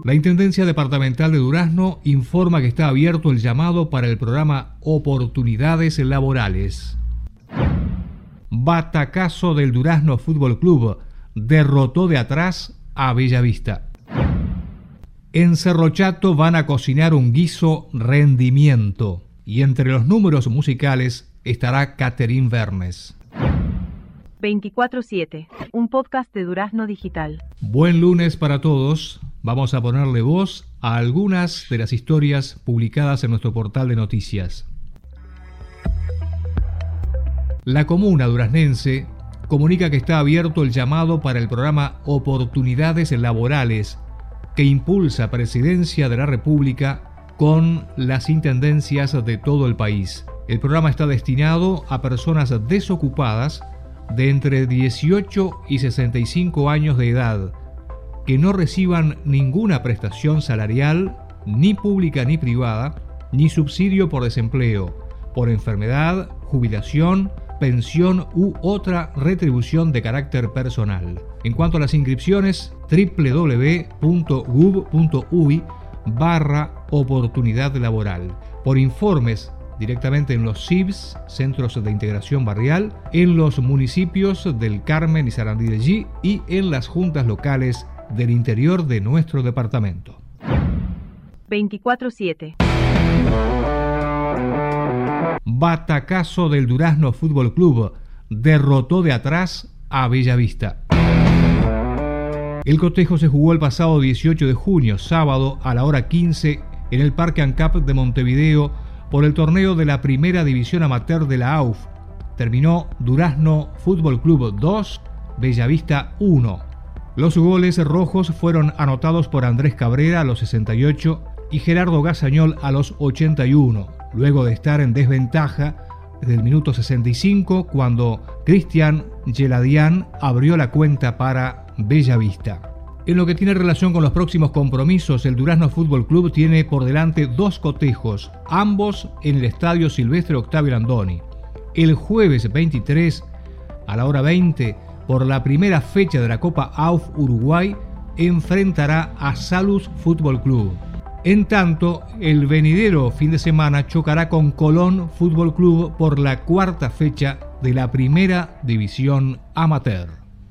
La Intendencia Departamental de Durazno informa que está abierto el llamado para el programa Oportunidades Laborales. Batacazo del Durazno Fútbol Club derrotó de atrás a Bellavista. En Cerro Chato van a cocinar un guiso rendimiento y entre los números musicales estará Catherine Vernes. 24/7, un podcast de Durazno Digital. Buen lunes para todos. Vamos a ponerle voz a algunas de las historias publicadas en nuestro portal de noticias. La comuna duraznense comunica que está abierto el llamado para el programa Oportunidades Laborales que impulsa Presidencia de la República con las intendencias de todo el país. El programa está destinado a personas desocupadas de entre 18 y 65 años de edad que no reciban ninguna prestación salarial, ni pública ni privada, ni subsidio por desempleo, por enfermedad, jubilación, pensión u otra retribución de carácter personal. En cuanto a las inscripciones, www.gub.uy/oportunidad laboral. Por informes directamente en los CIBS, Centros de Integración Barrial, en los municipios del Carmen y Sarandí de Allí y en las juntas locales del interior de nuestro departamento. 24/7. Batacazo del Durazno Fútbol Club derrotó de atrás a Bellavista. El cotejo se jugó el pasado 18 de junio, sábado, a la hora 15, en el Parque ANCAP de Montevideo, por el torneo de la Primera División Amateur de la AUF. Terminó Durazno Fútbol Club 2, Bellavista 1. Los goles rojos fueron anotados por Andrés Cabrera a los 68 y Gerardo Gazañol a los 81, luego de estar en desventaja desde el minuto 65 cuando Cristian Geladian abrió la cuenta para Bellavista. En lo que tiene relación con los próximos compromisos, el Durazno Fútbol Club tiene por delante dos cotejos, ambos en el Estadio Silvestre Octavio Landoni. El jueves 23, a la hora 20, por la primera fecha de la Copa AUF Uruguay, enfrentará a Salus Fútbol Club. En tanto, el venidero fin de semana chocará con Colón Fútbol Club por la cuarta fecha de la Primera División Amateur.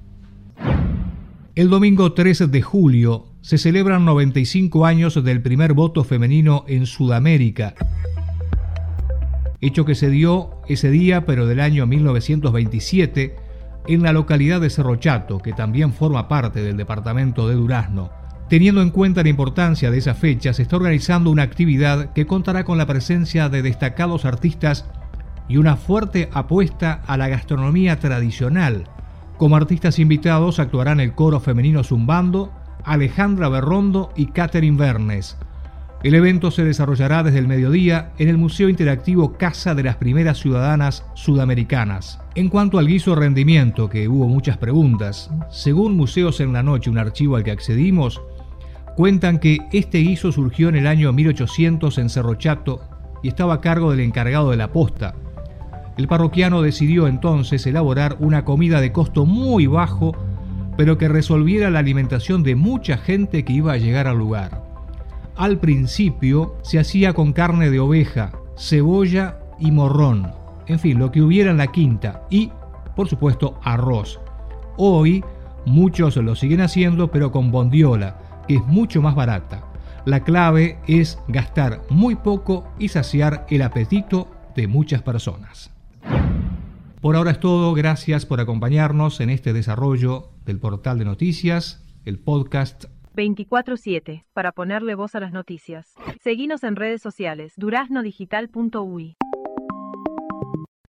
El domingo 13 de julio se celebran 95 años del primer voto femenino en Sudamérica, hecho que se dio ese día, pero del año 1927, en la localidad de Cerro Chato, que también forma parte del departamento de Durazno. Teniendo en cuenta la importancia de esa fecha, se está organizando una actividad que contará con la presencia de destacados artistas y una fuerte apuesta a la gastronomía tradicional. Como artistas invitados actuarán el coro femenino Zumbando, Alejandra Berrondo y Catherine Vernes. El evento se desarrollará desde el mediodía en el Museo Interactivo Casa de las Primeras Ciudadanas Sudamericanas. En cuanto al guiso rendimiento, que hubo muchas preguntas, según Museos en la Noche, un archivo al que accedimos, cuentan que este guiso surgió en el año 1800 en Cerro Chato y estaba a cargo del encargado de la posta. El parroquiano decidió entonces elaborar una comida de costo muy bajo, pero que resolviera la alimentación de mucha gente que iba a llegar al lugar. Al principio se hacía con carne de oveja, cebolla y morrón, en fin, lo que hubiera en la quinta, y, por supuesto, arroz. Hoy muchos lo siguen haciendo, pero con bondiola, que es mucho más barata. La clave es gastar muy poco y saciar el apetito de muchas personas. Por ahora es todo, gracias por acompañarnos en este desarrollo del portal de noticias, el podcast 24/7, para ponerle voz a las noticias. Seguinos en redes sociales, duraznodigital.uy.